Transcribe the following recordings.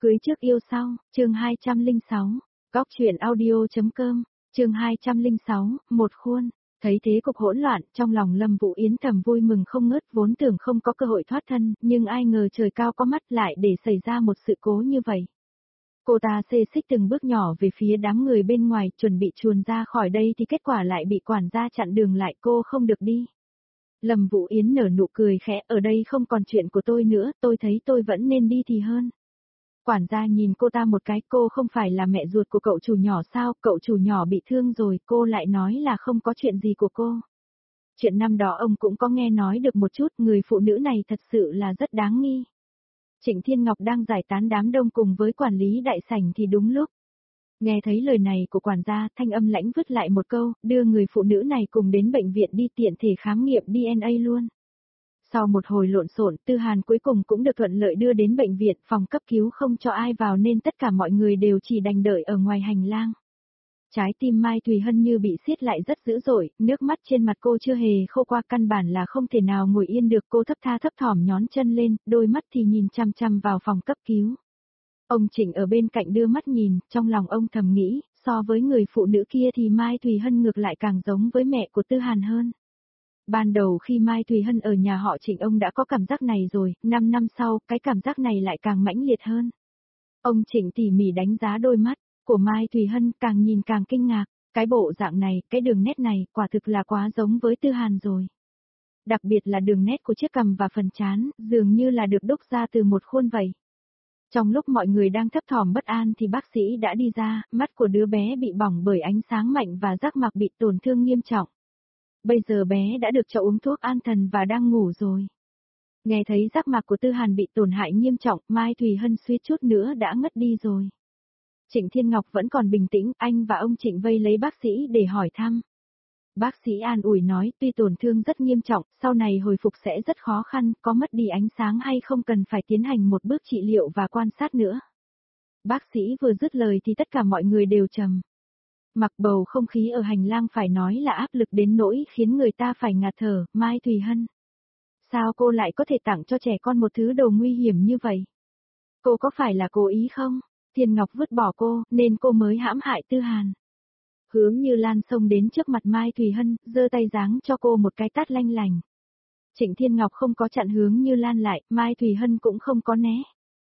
Cưới trước yêu sau, chương 206, góc truyện audio.com, chương 206, một khuôn. Thấy thế cục hỗn loạn, trong lòng Lâm Vũ Yến thầm vui mừng không ngớt, vốn tưởng không có cơ hội thoát thân, nhưng ai ngờ trời cao có mắt lại để xảy ra một sự cố như vậy. Cô ta xê xích từng bước nhỏ về phía đám người bên ngoài, chuẩn bị chuồn ra khỏi đây thì kết quả lại bị quản gia chặn đường lại, cô không được đi. Lâm Vũ Yến nở nụ cười khẽ, ở đây không còn chuyện của tôi nữa, tôi thấy tôi vẫn nên đi thì hơn. Quản gia nhìn cô ta một cái, cô không phải là mẹ ruột của cậu chủ nhỏ sao, cậu chủ nhỏ bị thương rồi, cô lại nói là không có chuyện gì của cô. Chuyện năm đó ông cũng có nghe nói được một chút, người phụ nữ này thật sự là rất đáng nghi. Trịnh Thiên Ngọc đang giải tán đám đông cùng với quản lý đại sảnh thì đúng lúc. Nghe thấy lời này của quản gia, thanh âm lãnh vứt lại một câu, đưa người phụ nữ này cùng đến bệnh viện đi tiện thể khám nghiệm DNA luôn. Sau một hồi lộn xộn, Tư Hàn cuối cùng cũng được thuận lợi đưa đến bệnh viện, phòng cấp cứu không cho ai vào nên tất cả mọi người đều chỉ đành đợi ở ngoài hành lang. Trái tim Mai Thùy Hân như bị siết lại rất dữ dội, nước mắt trên mặt cô chưa hề khô qua, căn bản là không thể nào ngồi yên được, cô thấp tha thấp thỏm nhón chân lên, đôi mắt thì nhìn chăm chăm vào phòng cấp cứu. Ông Trịnh ở bên cạnh đưa mắt nhìn, trong lòng ông thầm nghĩ, so với người phụ nữ kia thì Mai Thùy Hân ngược lại càng giống với mẹ của Tư Hàn hơn. Ban đầu khi Mai Thùy Hân ở nhà họ Trịnh ông đã có cảm giác này rồi, 5 năm sau, cái cảm giác này lại càng mãnh liệt hơn. Ông Trịnh tỉ mỉ đánh giá đôi mắt của Mai Thùy Hân, càng nhìn càng kinh ngạc, cái bộ dạng này, cái đường nét này, quả thực là quá giống với Tư Hàn rồi. Đặc biệt là đường nét của chiếc cằm và phần trán, dường như là được đúc ra từ một khuôn vậy. Trong lúc mọi người đang thấp thỏm bất an thì bác sĩ đã đi ra, mắt của đứa bé bị bỏng bởi ánh sáng mạnh và giác mạc bị tổn thương nghiêm trọng. Bây giờ bé đã được cho uống thuốc an thần và đang ngủ rồi. Nghe thấy giác mạc của Tư Hàn bị tổn hại nghiêm trọng, Mai Thùy Hân suýt chút nữa đã ngất đi rồi. Trịnh Thiên Ngọc vẫn còn bình tĩnh, anh và ông Trịnh vây lấy bác sĩ để hỏi thăm. Bác sĩ an ủi nói, tuy tổn thương rất nghiêm trọng, sau này hồi phục sẽ rất khó khăn, có mất đi ánh sáng hay không cần phải tiến hành một bước trị liệu và quan sát nữa. Bác sĩ vừa dứt lời thì tất cả mọi người đều trầm. Mặc bầu không khí ở hành lang phải nói là áp lực đến nỗi khiến người ta phải ngạt thở. Mai Thùy Hân. Sao cô lại có thể tặng cho trẻ con một thứ đồ nguy hiểm như vậy? Cô có phải là cố ý không? Thiên Ngọc vứt bỏ cô, nên cô mới hãm hại Tư Hàn. Hướng Như Lan xông đến trước mặt Mai Thùy Hân, giơ tay giáng cho cô một cái tát lanh lành. Trịnh Thiên Ngọc không có chặn Hướng Như Lan lại, Mai Thùy Hân cũng không có né.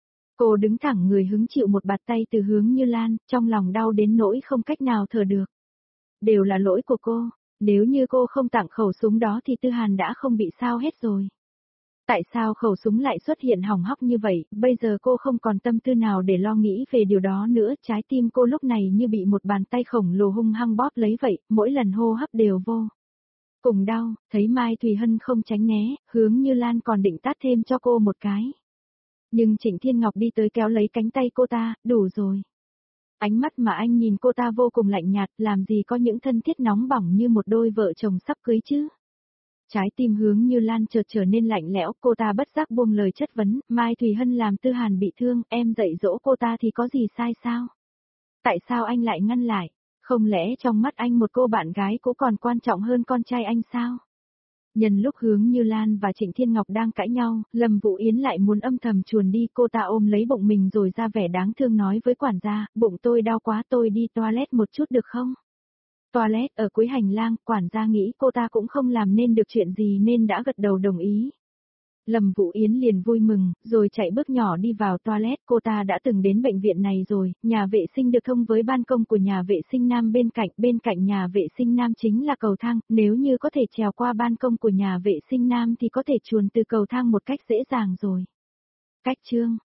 Cô đứng thẳng người hứng chịu một bạt tay từ Hướng Như Lan, trong lòng đau đến nỗi không cách nào thở được. Đều là lỗi của cô, nếu như cô không tặng khẩu súng đó thì Tư Hàn đã không bị sao hết rồi. Tại sao khẩu súng lại xuất hiện hỏng hóc như vậy, bây giờ cô không còn tâm tư nào để lo nghĩ về điều đó nữa, trái tim cô lúc này như bị một bàn tay khổng lồ hung hăng bóp lấy vậy, mỗi lần hô hấp đều vô cùng đau, thấy Mai Thùy Hân không tránh né, Hướng Như Lan còn định tát thêm cho cô một cái. Nhưng Trịnh Thiên Ngọc đi tới kéo lấy cánh tay cô ta, đủ rồi. Ánh mắt mà anh nhìn cô ta vô cùng lạnh nhạt, làm gì có những thân thiết nóng bỏng như một đôi vợ chồng sắp cưới chứ. Trái tim Hướng Như Lan chợt trở nên lạnh lẽo, cô ta bất giác buông lời chất vấn, Mai Thùy Hân làm Tư Hàn bị thương, em dạy dỗ cô ta thì có gì sai sao? Tại sao anh lại ngăn lại? Không lẽ trong mắt anh một cô bạn gái cũng còn quan trọng hơn con trai anh sao? Nhân lúc Hướng Như Lan và Trịnh Thiên Ngọc đang cãi nhau, Lâm Vũ Yến lại muốn âm thầm chuồn đi, cô ta ôm lấy bụng mình rồi ra vẻ đáng thương nói với quản gia, bụng tôi đau quá, tôi đi toilet một chút được không? Toilet ở cuối hành lang, quản gia nghĩ cô ta cũng không làm nên được chuyện gì nên đã gật đầu đồng ý. Lâm Vũ Yến liền vui mừng, rồi chạy bước nhỏ đi vào toilet, cô ta đã từng đến bệnh viện này rồi, nhà vệ sinh được thông với ban công của nhà vệ sinh nam bên cạnh nhà vệ sinh nam chính là cầu thang, nếu như có thể trèo qua ban công của nhà vệ sinh nam thì có thể chuồn từ cầu thang một cách dễ dàng rồi. Cách chương